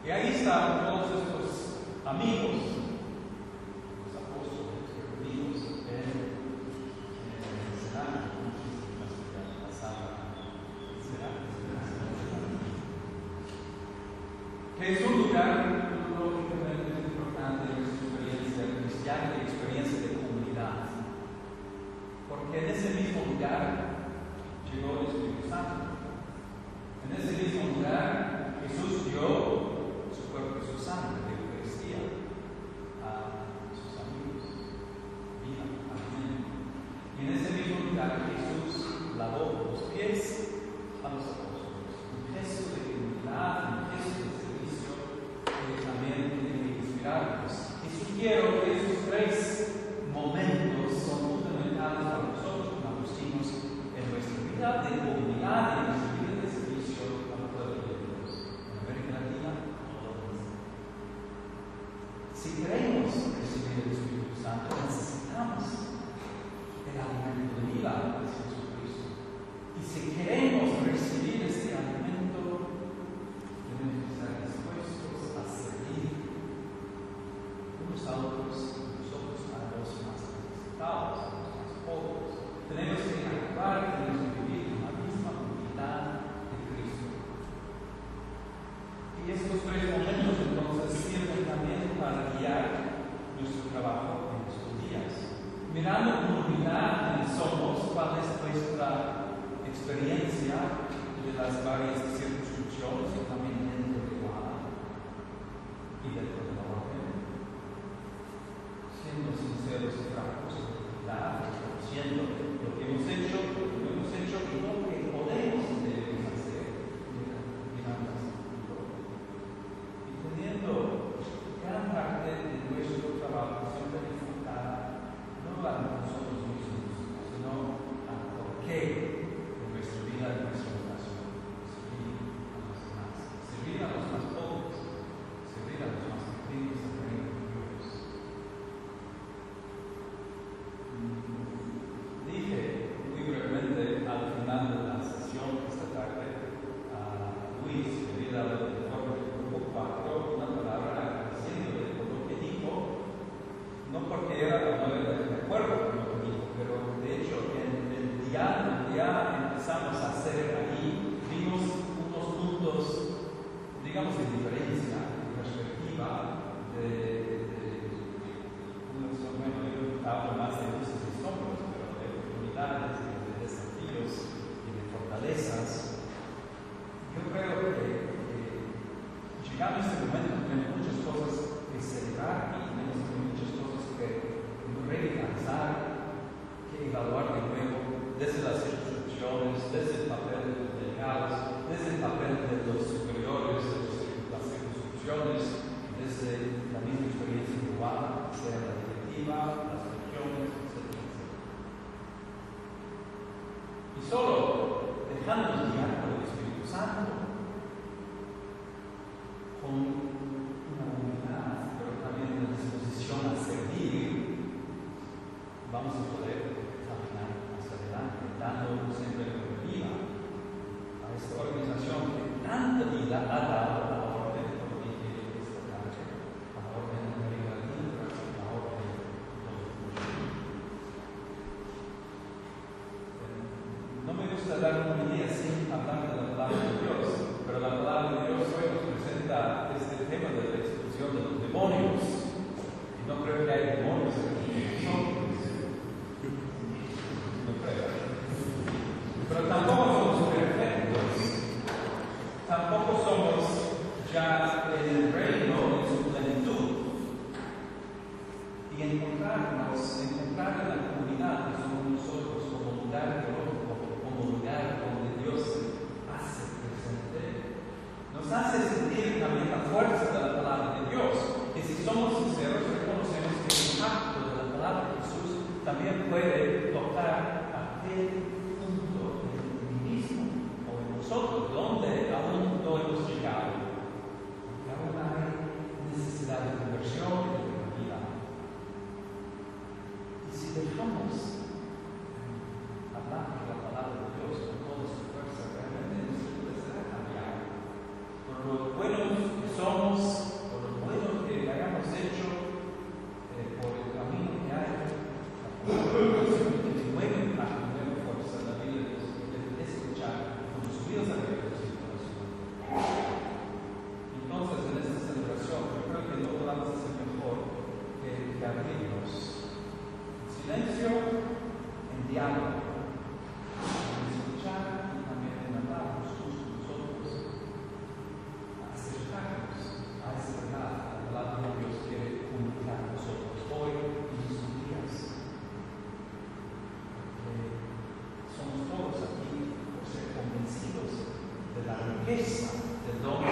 Y ahí están todos estos amigos, los apóstoles reunidos en el escenario, la sala. Que es un lugar lógicamente importante en nuestra experiencia cristiana y experiencia de comunidad. Porque en ese mismo lugar llegó el Espíritu Santo. En ese mismo lugar Jesús dio su cuerpo y su sangre de Eucaristía a sus amigos. Vida, amén. Y en ese mismo lugar Jesús lavó los pies a los apóstoles. Un gesto de humildad, un gesto de servicio que también tiene que inspirarnos. Y sugiero que esos tres momentos son fundamentales para nosotros como agustinos en nuestra vida de comunidad y en nuestra vida de servicio al pueblo de Dios. En América Latina, todos. Si queremos recibir el Espíritu Santo, necesitamos el alimento de vida de Jesucristo. Y si queremos recibir este alimento, debemos estar dispuestos a servir unos a otros, nosotros a los más necesitados, a los más pobres. Tenemos que actuar, tenemos que vivir en la misma unidad de Cristo. Y estos tres momentos entonces sirven también para guiar nuestro trabajo en estos días. Mirando con unidad quiénes somos, cuál es nuestra experiencia de las varias circunscripciones y también dentro de Guadalajara y dentro de la orden. Siendo sinceros y francos, reconociendo lo que hemos hecho, lo que no hemos hecho y lo que podemos y debemos hacer. Y teniendo gran parte de nuestro trabajo siempre enfocada no a nosotros mismos, sino al porqué de nuestra vida, de nuestra oración. Servir a los más pobres, servir a los más pequeños del reino de Dios. Dije muy brevemente al final de la sesión esta tarde a Luis, que había dado el informe del grupo 4, una palabra agradeciéndole por lo que dijo, no porque no era de acuerdo con lo que dijo, pero de hecho en el día empezamos a hacer ahí, vimos unos puntos, digamos, de diferencia, de perspectiva, bueno, yo hablo más de luces y sombras, pero de oportunidades, de desafíos y de fortalezas. Yo creo que llegado a este momento tenemos muchas cosas que celebrar y tenemos muchas cosas que relanzar, que evaluar de nuevo desde las instituciones, desde el papel de los delegados, desde el papel de los superiores, de las instituciones, desde la misma experiencia global, sea la directiva, las regiones, etc. Y solo dejándonos guiar por el Espíritu Santo, con una unidad, pero también una disposición a servir, vamos a poder caminar hacia adelante, dando siempre vida a esta organización que tanta vida ha dado a la orden, como dije esta tarde, a la orden de América Latina, a la orden de los muchos. No me gusta dar una idea sin hablar de la palabra de Dios, pero la palabra de Dios hoy nos presenta este tema de la expulsión de los demonios. Y no creo que haya demonios aquí. No creo. Pero tampoco somos perfectos. Tampoco somos ya en el reino en su plenitud. Y encontrar en la comunidad que somos nosotros como lugar teológico, como lugar donde Dios hace presente, nos hace sentir también la fuerza de la palabra de Dios. Y si somos sinceros, reconocemos que el impacto de la palabra de Jesús también puede tocar aquel punto en mí mismo o en nosotros, donde aún no hemos llegado. Porque aún hay necesidad de conversión y de vida. Y si dejamos hablar de la palabra de Dios con toda su fuerza, realmente nuestra vida será cambiada. Por lo buenos que somos, riqueza del don